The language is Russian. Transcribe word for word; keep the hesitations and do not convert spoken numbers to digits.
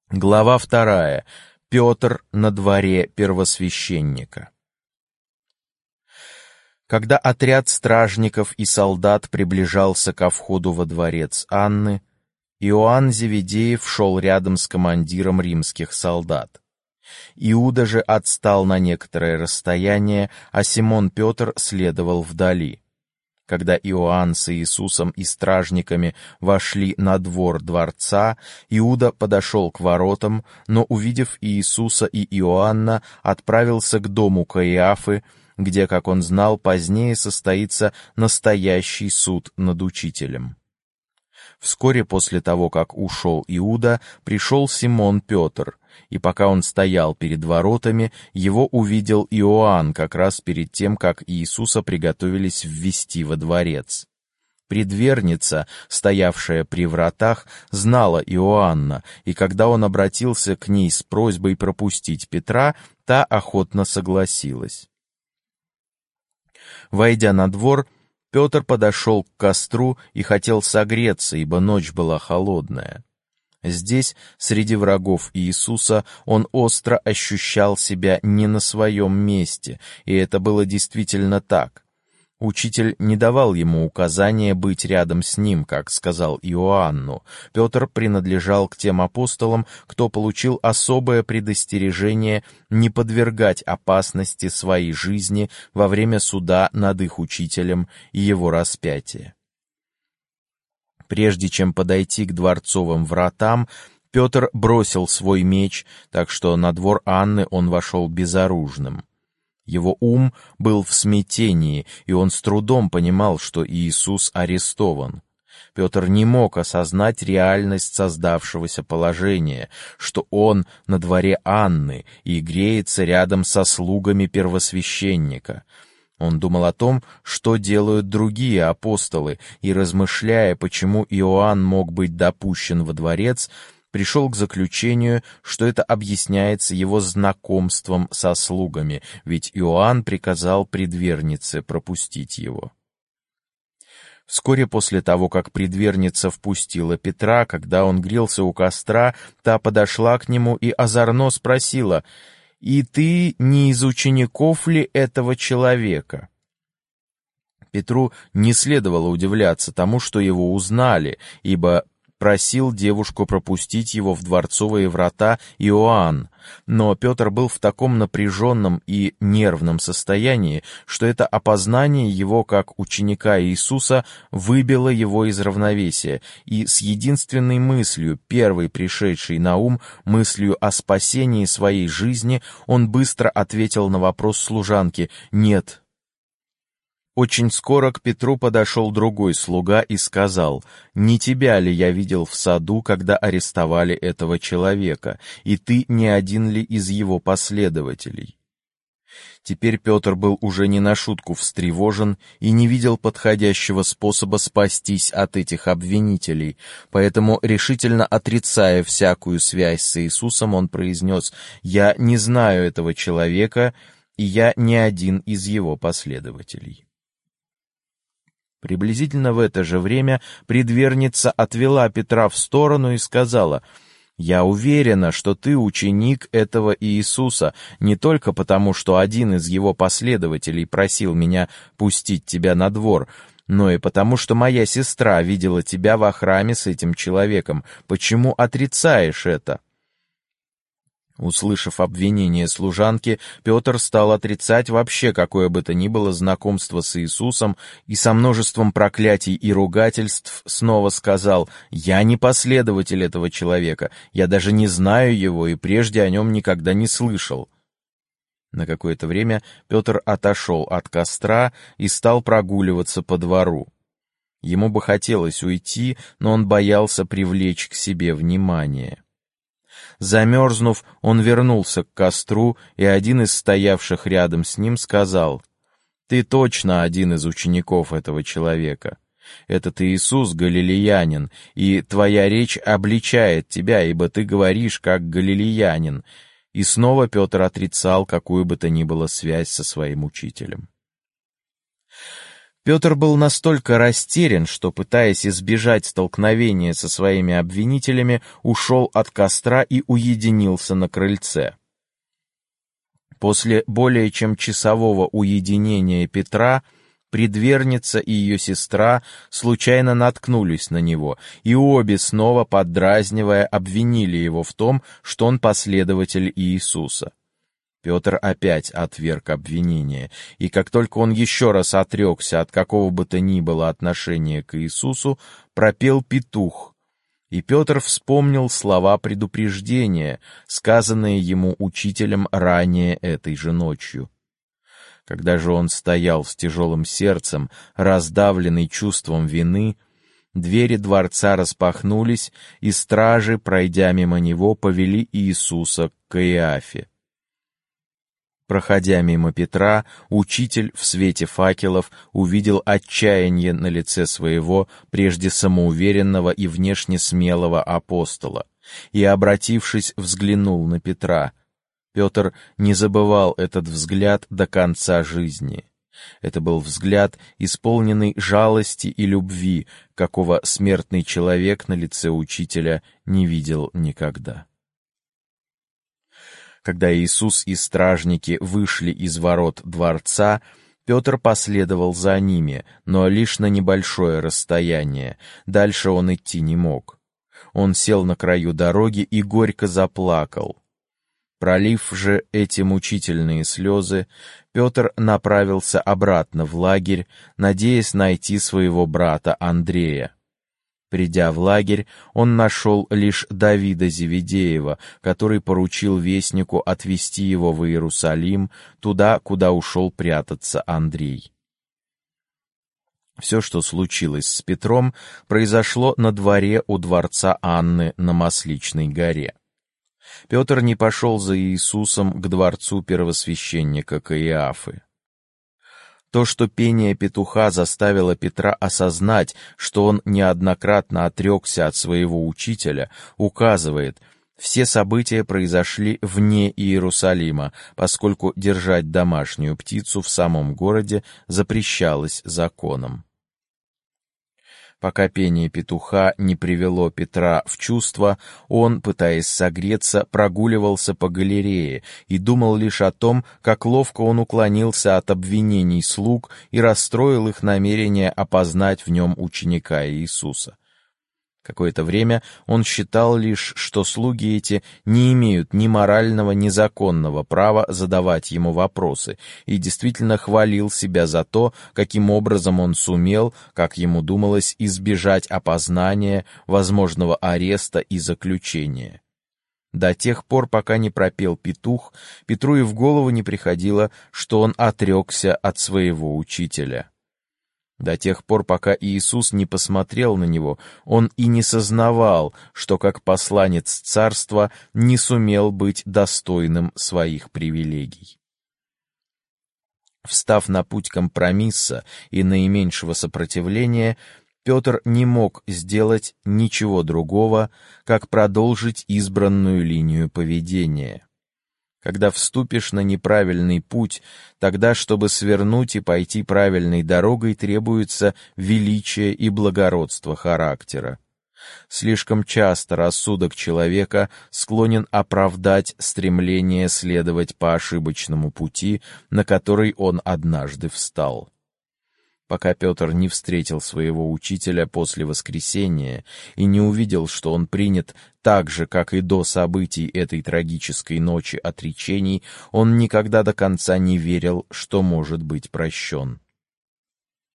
Глава вторая. Петр на дворе первосвященника. Когда отряд стражников и солдат приближался ко входу во дворец Анны, Иоанн Зеведеев шел рядом с командиром римских солдат. Иуда же отстал на некоторое расстояние, а Симон Петр следовал вдали. Когда Иоанн с Иисусом и стражниками вошли на двор дворца, Иуда подошел к воротам, но, увидев Иисуса и Иоанна, отправился к дому Каиафы, где, как он знал, позднее состоится настоящий суд над учителем. Вскоре после того, как ушел Иуда, пришел Симон Петр, и пока он стоял перед воротами, его увидел Иоанн как раз перед тем, как Иисуса приготовились ввести во дворец. Предверница, стоявшая при вратах, знала Иоанна, и когда он обратился к ней с просьбой пропустить Петра, та охотно согласилась. Войдя на двор, Петр подошел к костру и хотел согреться, ибо ночь была холодная. Здесь, среди врагов Иисуса, он остро ощущал себя не на своем месте, и это было действительно так. Учитель не давал ему указания быть рядом с ним, как сказал Иоанну. Петр принадлежал к тем апостолам, кто получил особое предостережение не подвергать опасности своей жизни во время суда над их учителем и его распятия. Прежде чем подойти к дворцовым вратам, Петр бросил свой меч, так что на двор Анны он вошел безоружным. Его ум был в смятении, и он с трудом понимал, что Иисус арестован. Петр не мог осознать реальность создавшегося положения, что он на дворе Анны и греется рядом со слугами первосвященника. Он думал о том, что делают другие апостолы, и, размышляя, почему Иоанн мог быть допущен во дворец, пришел к заключению, что это объясняется его знакомством со слугами, ведь Иоанн приказал предвернице пропустить его. Вскоре после того, как предверница впустила Петра, когда он грелся у костра, та подошла к нему и озорно спросила: «И ты не из учеников ли этого человека?» Петру не следовало удивляться тому, что его узнали, ибо просил девушку пропустить его в дворцовые врата Иоанн, но Петр был в таком напряженном и нервном состоянии, что это опознание его как ученика Иисуса выбило его из равновесия, и с единственной мыслью, первой пришедшей на ум, мыслью о спасении своей жизни, он быстро ответил на вопрос служанки: «Нет». Очень скоро к Петру подошел другой слуга и сказал: «Не тебя ли я видел в саду, когда арестовали этого человека, и ты не один ли из его последователей?» Теперь Петр был уже не на шутку встревожен и не видел подходящего способа спастись от этих обвинителей, поэтому, решительно отрицая всякую связь с Иисусом, он произнес: «Я не знаю этого человека, и я не один из его последователей». Приблизительно в это же время предверница отвела Петра в сторону и сказала: «Я уверена, что ты ученик этого Иисуса, не только потому, что один из его последователей просил меня пустить тебя на двор, но и потому, что моя сестра видела тебя во храме с этим человеком. Почему отрицаешь это?» Услышав обвинение служанки, Петр стал отрицать вообще какое бы то ни было знакомство с Иисусом и со множеством проклятий и ругательств снова сказал: «Я не последователь этого человека, я даже не знаю его и прежде о нем никогда не слышал». На какое-то время Петр отошел от костра и стал прогуливаться по двору. Ему бы хотелось уйти, но он боялся привлечь к себе внимание. Замерзнув, он вернулся к костру, и один из стоявших рядом с ним сказал: «Ты точно один из учеников этого человека. Этот Иисус галилеянин, и твоя речь обличает тебя, ибо ты говоришь как галилеянин». И снова Петр отрицал какую бы то ни было связь со своим учителем. Петр был настолько растерян, что, пытаясь избежать столкновения со своими обвинителями, ушел от костра и уединился на крыльце. После более чем часового уединения Петра предверница и ее сестра случайно наткнулись на него, и обе, снова поддразнивая, обвинили его в том, что он последователь Иисуса. Петр опять отверг обвинение, и как только он еще раз отрекся от какого бы то ни было отношения к Иисусу, пропел петух, и Петр вспомнил слова предупреждения, сказанные ему учителем ранее этой же ночью. Когда же он стоял с тяжелым сердцем, раздавленный чувством вины, двери дворца распахнулись, и стражи, пройдя мимо него, повели Иисуса к Каиафе. Проходя мимо Петра, учитель в свете факелов увидел отчаяние на лице своего, прежде самоуверенного и внешне смелого апостола, и, обратившись, взглянул на Петра. Петр не забывал этот взгляд до конца жизни. Это был взгляд, исполненный жалости и любви, какого смертный человек на лице учителя не видел никогда. Когда Иисус и стражники вышли из ворот дворца, Петр последовал за ними, но лишь на небольшое расстояние, дальше он идти не мог. Он сел на краю дороги и горько заплакал. Пролив же эти мучительные слезы, Петр направился обратно в лагерь, надеясь найти своего брата Андрея. Придя в лагерь, он нашел лишь Давида Зеведеева, который поручил вестнику отвезти его в Иерусалим, туда, куда ушел прятаться Андрей. Все, что случилось с Петром, произошло на дворе у дворца Анны на Масличной горе. Петр не пошел за Иисусом к дворцу первосвященника Каиафы. То, что пение петуха заставило Петра осознать, что он неоднократно отрекся от своего учителя, указывает, все события произошли вне Иерусалима, поскольку держать домашнюю птицу в самом городе запрещалось законом. Пока пение петуха не привело Петра в чувство, он, пытаясь согреться, прогуливался по галерее и думал лишь о том, как ловко он уклонился от обвинений слуг и расстроил их намерение опознать в нем ученика Иисуса. Какое-то время он считал лишь, что слуги эти не имеют ни морального, ни законного права задавать ему вопросы, и действительно хвалил себя за то, каким образом он сумел, как ему думалось, избежать опознания, возможного ареста и заключения. До тех пор, пока не пропел петух, Петру и в голову не приходило, что он отрекся от своего учителя. До тех пор, пока Иисус не посмотрел на него, он и не сознавал, что как посланец царства не сумел быть достойным своих привилегий. Встав на путь компромисса и наименьшего сопротивления, Петр не мог сделать ничего другого, как продолжить избранную линию поведения. Когда вступишь на неправильный путь, тогда, чтобы свернуть и пойти правильной дорогой, требуется величие и благородство характера. Слишком часто рассудок человека склонен оправдать стремление следовать по ошибочному пути, на который он однажды встал. Пока Петр не встретил своего учителя после воскресения и не увидел, что он принят так же, как и до событий этой трагической ночи отречений, он никогда до конца не верил, что может быть прощен.